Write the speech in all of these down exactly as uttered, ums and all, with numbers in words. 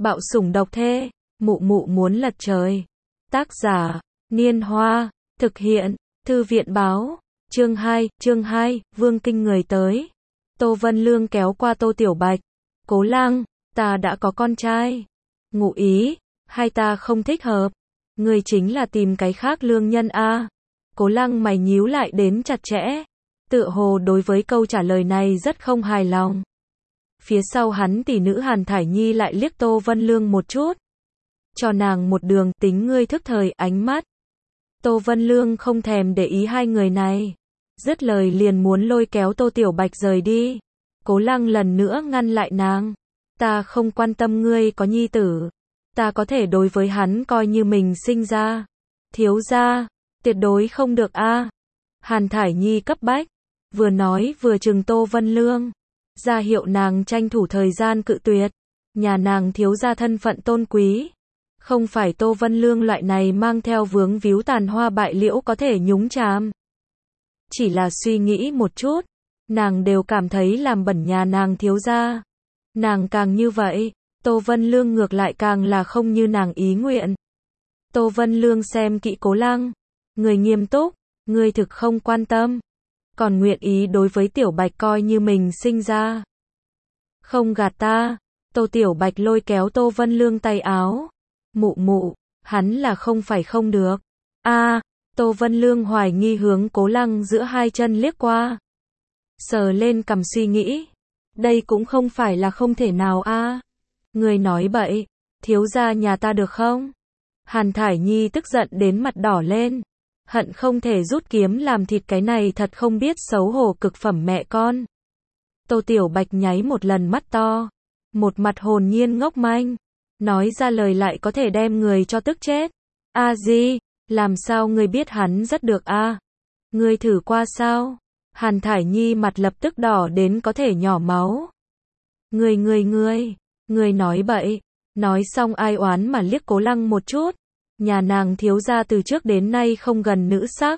Bạo sủng độc thê, mụ mụ muốn lật trời. Tác giả, Niên Hoa, thực hiện, Thư viện báo, chương hai, chương hai, Vương Kinh người tới. Tô Vân Lương kéo qua Tô Tiểu Bạch. Cố Lăng, ta đã có con trai. Ngụ ý, hai ta không thích hợp. Người chính là tìm cái khác lương nhân a. Cố Lăng mày nhíu lại đến chặt chẽ. Tựa hồ đối với câu trả lời này rất không hài lòng. Phía sau hắn tỷ nữ Hàn Thải Nhi lại liếc Tô Vân Lương một chút. Cho nàng một đường tính ngươi thức thời ánh mắt. Tô Vân Lương không thèm để ý hai người này. Dứt lời liền muốn lôi kéo Tô Tiểu Bạch rời đi. Cố Lăng lần nữa ngăn lại nàng. Ta không quan tâm ngươi có nhi tử. Ta có thể đối với hắn coi như mình sinh ra. Thiếu gia, tuyệt đối không được a. Hàn Thải Nhi cấp bách. Vừa nói vừa trừng Tô Vân Lương. Ra hiệu nàng tranh thủ thời gian cự tuyệt. Nhà nàng thiếu gia thân phận tôn quý. Không phải Tô Vân Lương loại này mang theo vướng víu tàn hoa bại liễu có thể nhúng chàm. Chỉ là suy nghĩ một chút. Nàng đều cảm thấy làm bẩn nhà nàng thiếu gia. Nàng càng như vậy, Tô Vân Lương ngược lại càng là không như nàng ý nguyện. Tô Vân Lương xem kỹ Cố Lăng. Người nghiêm túc, người thực không quan tâm. Còn nguyện ý đối với Tiểu Bạch coi như mình sinh ra. Không gạt ta. Tô Tiểu Bạch lôi kéo Tô Vân Lương tay áo. Mụ mụ, hắn là không phải không được. A, Tô Vân Lương hoài nghi hướng Cố Lăng giữa hai chân liếc qua. Sờ lên cằm suy nghĩ. Đây cũng không phải là không thể nào a. Người nói bậy, thiếu gia nhà ta được không? Hàn Thải Nhi tức giận đến mặt đỏ lên. Hận không thể rút kiếm làm thịt cái này thật không biết xấu hổ cực phẩm mẹ con. Tô Tiểu Bạch nháy một lần mắt to. Một mặt hồn nhiên ngốc manh. Nói ra lời lại có thể đem người cho tức chết. A Di, làm sao ngươi biết hắn rất được a? Ngươi thử qua sao? Hàn Thải Nhi mặt lập tức đỏ đến có thể nhỏ máu. Ngươi ngươi ngươi, ngươi nói bậy. Nói xong ai oán mà liếc Cố Lăng một chút. Nhà nàng thiếu gia từ trước đến nay không gần nữ sắc.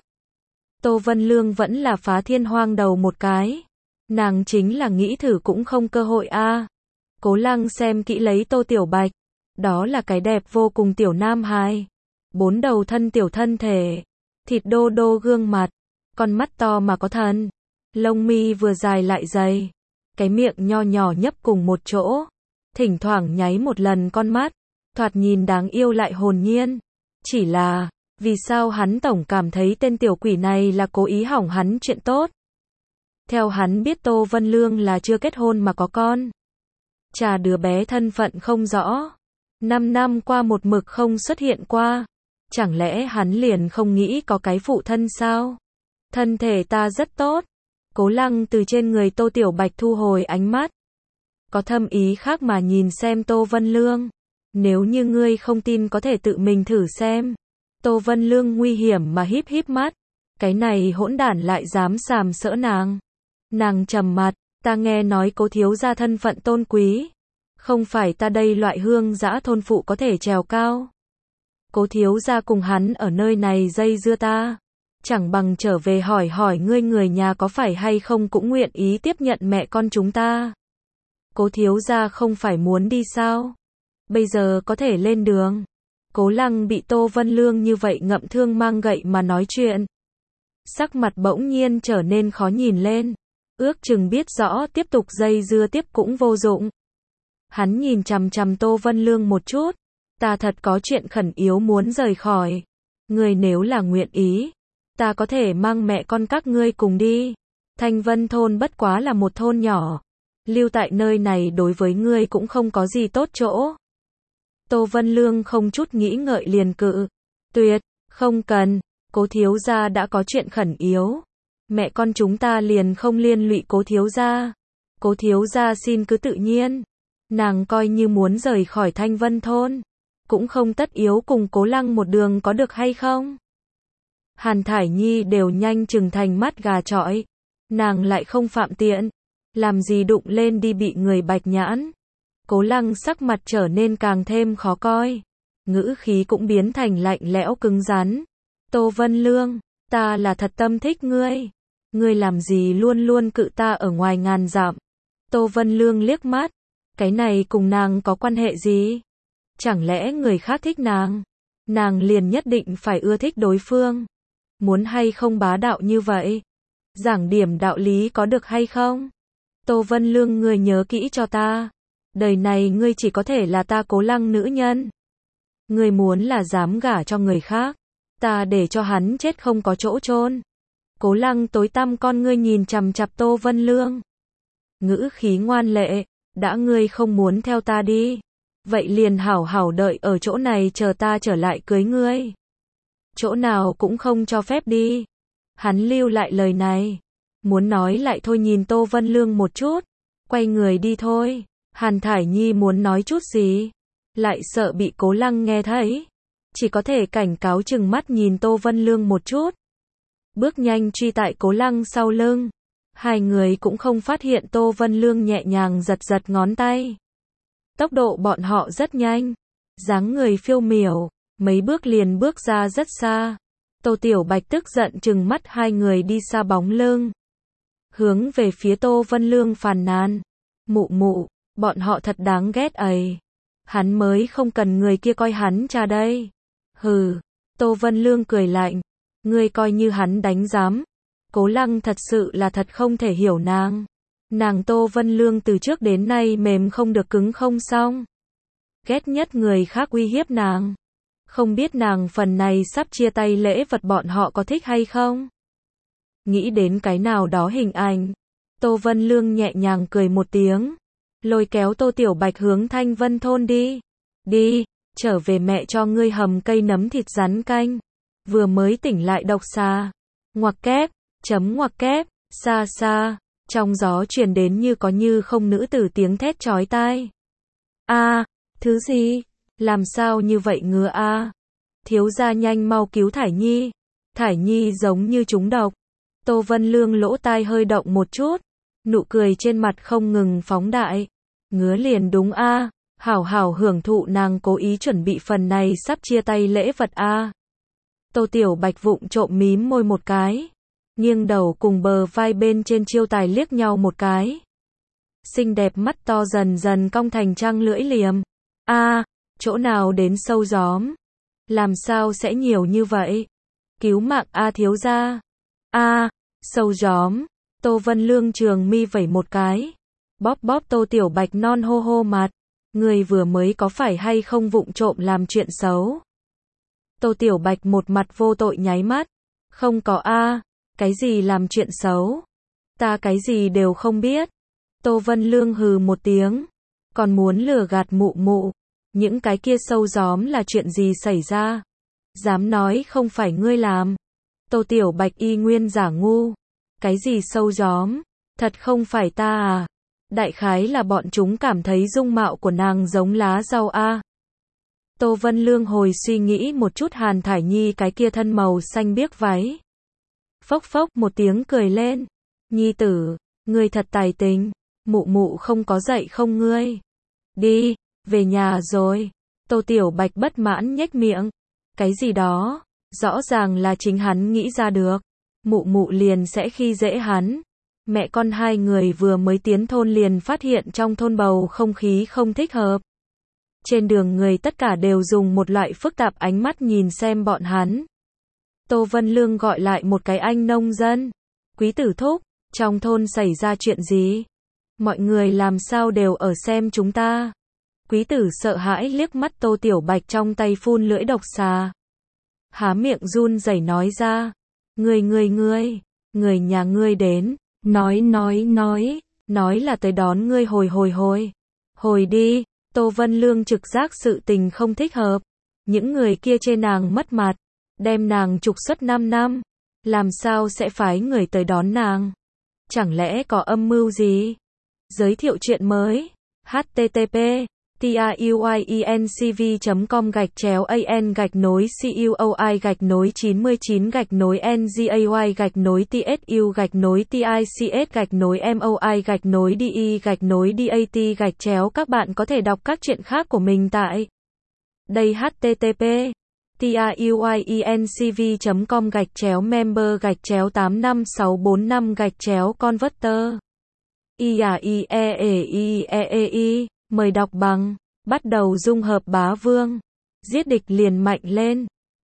Tô Vân Lương vẫn là phá thiên hoang đầu một cái. Nàng chính là nghĩ thử cũng không cơ hội a. Cố Lăng xem kỹ lấy Tô Tiểu Bạch. Đó là cái đẹp vô cùng tiểu nam hài. Bốn đầu thân tiểu thân thể. Thịt đô đô gương mặt. Con mắt to mà có thần. Lông mi vừa dài lại dày. Cái miệng nho nhỏ nhấp cùng một chỗ. Thỉnh thoảng nháy một lần con mắt. Thoạt nhìn đáng yêu lại hồn nhiên. Chỉ là, vì sao hắn tổng cảm thấy tên tiểu quỷ này là cố ý hỏng hắn chuyện tốt. Theo hắn biết Tô Vân Lương là chưa kết hôn mà có con. Chà đứa bé thân phận không rõ. Năm năm qua một mực không xuất hiện qua. Chẳng lẽ hắn liền không nghĩ có cái phụ thân sao? Thân thể ta rất tốt. Cố Lăng từ trên người Tô Tiểu Bạch thu hồi ánh mắt. Có thâm ý khác mà nhìn xem Tô Vân Lương. Nếu như ngươi không tin có thể tự mình thử xem. Tô Vân Lương nguy hiểm mà híp híp mắt. Cái này hỗn đản lại dám sàm sỡ nàng. Nàng trầm mặt, ta nghe nói Cố thiếu gia thân phận tôn quý. Không phải ta đây loại hương dã thôn phụ có thể trèo cao. Cố thiếu gia cùng hắn ở nơi này dây dưa ta. Chẳng bằng trở về hỏi hỏi ngươi người nhà có phải hay không cũng nguyện ý tiếp nhận mẹ con chúng ta. Cố thiếu gia không phải muốn đi sao? Bây giờ có thể lên đường. Cố Lăng bị Tô Vân Lương như vậy ngậm thương mang gậy mà nói chuyện. Sắc mặt bỗng nhiên trở nên khó nhìn lên. Ước chừng biết rõ tiếp tục dây dưa tiếp cũng vô dụng. Hắn nhìn chằm chằm Tô Vân Lương một chút. Ta thật có chuyện khẩn yếu muốn rời khỏi. Ngươi nếu là nguyện ý. Ta có thể mang mẹ con các ngươi cùng đi. Thanh Vân thôn bất quá là một thôn nhỏ. Lưu tại nơi này đối với ngươi cũng không có gì tốt chỗ. Tô Vân Lương không chút nghĩ ngợi liền cự. Tuyệt, không cần. Cố thiếu gia đã có chuyện khẩn yếu. Mẹ con chúng ta liền không liên lụy Cố thiếu gia. Cố thiếu gia xin cứ tự nhiên. Nàng coi như muốn rời khỏi Thanh Vân thôn. Cũng không tất yếu cùng Cố Lăng một đường có được hay không? Hàn Thải Nhi đều nhanh chừng thành mắt gà chọi. Nàng lại không phạm tiện. Làm gì đụng lên đi bị người bạch nhãn. Cố Lăng sắc mặt trở nên càng thêm khó coi. Ngữ khí cũng biến thành lạnh lẽo cứng rắn. Tô Vân Lương, ta là thật tâm thích ngươi. Ngươi làm gì luôn luôn cự ta ở ngoài ngàn dặm. Tô Vân Lương liếc mắt. Cái này cùng nàng có quan hệ gì? Chẳng lẽ người khác thích nàng, nàng liền nhất định phải ưa thích đối phương? Muốn hay không bá đạo như vậy? Giảng điểm đạo lý có được hay không? Tô Vân Lương, ngươi nhớ kỹ cho ta. Đời này ngươi chỉ có thể là ta Cố Lăng nữ nhân. Ngươi muốn là dám gả cho người khác, ta để cho hắn chết không có chỗ chôn. Cố Lăng tối tăm con ngươi nhìn chằm chằm Tô Vân Lương. Ngữ khí ngoan lệ, đã ngươi không muốn theo ta đi, vậy liền hảo hảo đợi ở chỗ này chờ ta trở lại cưới ngươi. Chỗ nào cũng không cho phép đi. Hắn lưu lại lời này, muốn nói lại thôi nhìn Tô Vân Lương một chút, quay người đi thôi. Hàn Thải Nhi muốn nói chút gì, lại sợ bị Cố Lăng nghe thấy, chỉ có thể cảnh cáo chừng mắt nhìn Tô Vân Lương một chút. Bước nhanh truy tại Cố Lăng sau lưng. Hai người cũng không phát hiện Tô Vân Lương nhẹ nhàng giật giật ngón tay. Tốc độ bọn họ rất nhanh, dáng người phiêu miểu, mấy bước liền bước ra rất xa. Tô Tiểu Bạch tức giận trừng mắt hai người đi xa bóng lưng, hướng về phía Tô Vân Lương phàn nàn. Mụ mụ, bọn họ thật đáng ghét ấy. Hắn mới không cần người kia coi hắn cha đây. Hừ, Tô Vân Lương cười lạnh. Ngươi coi như hắn đánh giám. Cố Lăng thật sự là thật không thể hiểu nàng. Nàng Tô Vân Lương từ trước đến nay mềm không được cứng không xong. Ghét nhất người khác uy hiếp nàng. Không biết nàng phần này sắp chia tay lễ vật bọn họ có thích hay không? Nghĩ đến cái nào đó hình ảnh, Tô Vân Lương nhẹ nhàng cười một tiếng, lôi kéo Tô Tiểu Bạch hướng Thanh Vân thôn đi. Đi, trở về mẹ cho ngươi hầm cây nấm thịt rắn canh. Vừa mới tỉnh lại độc xà. Ngoặc kép, chấm ngoặc kép, xa xa, trong gió truyền đến như có như không nữ tử tiếng thét chói tai. A, thứ gì? Làm sao như vậy ngứa a? Thiếu gia nhanh mau cứu Thải Nhi. Thải Nhi giống như trúng độc. Tô Vân Lương lỗ tai hơi động một chút, nụ cười trên mặt không ngừng phóng đại. Ngứa liền đúng a, hảo hảo hưởng thụ nàng cố ý chuẩn bị phần này sắp chia tay lễ vật a. Tô Tiểu Bạch vụng trộm mím môi một cái, nghiêng đầu cùng bờ vai bên trên chiêu tài liếc nhau một cái. Xinh đẹp mắt to dần dần cong thành trăng lưỡi liềm. A, chỗ nào đến sâu gióm? Làm sao sẽ nhiều như vậy? Cứu mạng a thiếu gia. A, sâu gióm. Tô Vân Lương trường mi vẩy một cái, bóp bóp Tô Tiểu Bạch non hô hô mặt. Người vừa mới có phải hay không vụng trộm làm chuyện xấu? Tô Tiểu Bạch một mặt vô tội nháy mắt. Không có a, cái gì làm chuyện xấu? Ta cái gì đều không biết. Tô Vân Lương hừ một tiếng, còn muốn lừa gạt mụ mụ. Những cái kia sâu gióm là chuyện gì xảy ra? Dám nói không phải ngươi làm. Tô Tiểu Bạch y nguyên giả ngu. Cái gì sâu gióm? Thật không phải ta à? Đại khái là bọn chúng cảm thấy dung mạo của nàng giống lá rau a. Tô Vân Lương hồi suy nghĩ một chút Hàn Thải Nhi cái kia thân màu xanh biếc váy. Phốc phốc một tiếng cười lên. Nhi tử, ngươi thật tài tình, mụ mụ không có dạy không ngươi. Đi, về nhà rồi. Tô Tiểu Bạch bất mãn nhếch miệng. Cái gì đó, rõ ràng là chính hắn nghĩ ra được. Mụ mụ liền sẽ khi dễ hắn. Mẹ con hai người vừa mới tiến thôn liền phát hiện trong thôn bầu không khí không thích hợp. Trên đường người tất cả đều dùng một loại phức tạp ánh mắt nhìn xem bọn hắn. Tô Vân Lương gọi lại một cái anh nông dân. Quý tử thúc, trong thôn xảy ra chuyện gì? Mọi người làm sao đều ở xem chúng ta? Quý tử sợ hãi liếc mắt Tô Tiểu Bạch trong tay phun lưỡi độc xà. Há miệng run rẩy nói ra. Người người người, người nhà ngươi đến. Nói nói nói, nói là tới đón ngươi hồi hồi hồi. Hồi đi. Tô Vân Lương trực giác sự tình không thích hợp. Những người kia chê nàng mất mặt, đem nàng trục xuất năm năm. Làm sao sẽ phái người tới đón nàng? Chẳng lẽ có âm mưu gì? Giới thiệu chuyện mới. H T T P truyencv chấm com gạch chéo an gạch nối cuoi gạch nối chín mươi chín gạch nối ngay gạch nối tsu gạch nối tics gạch nối moi gạch nối de gạch nối dat gạch chéo. Các bạn có thể đọc các chuyện khác của mình tại đây. H T T P truyencv chấm com gạch chéo member gạch chéo tám năm sáu bốn năm gạch chéo converter. i a i e e i e e i. Mời đọc bằng bắt đầu dung hợp bá vương, giết địch liền mạnh lên.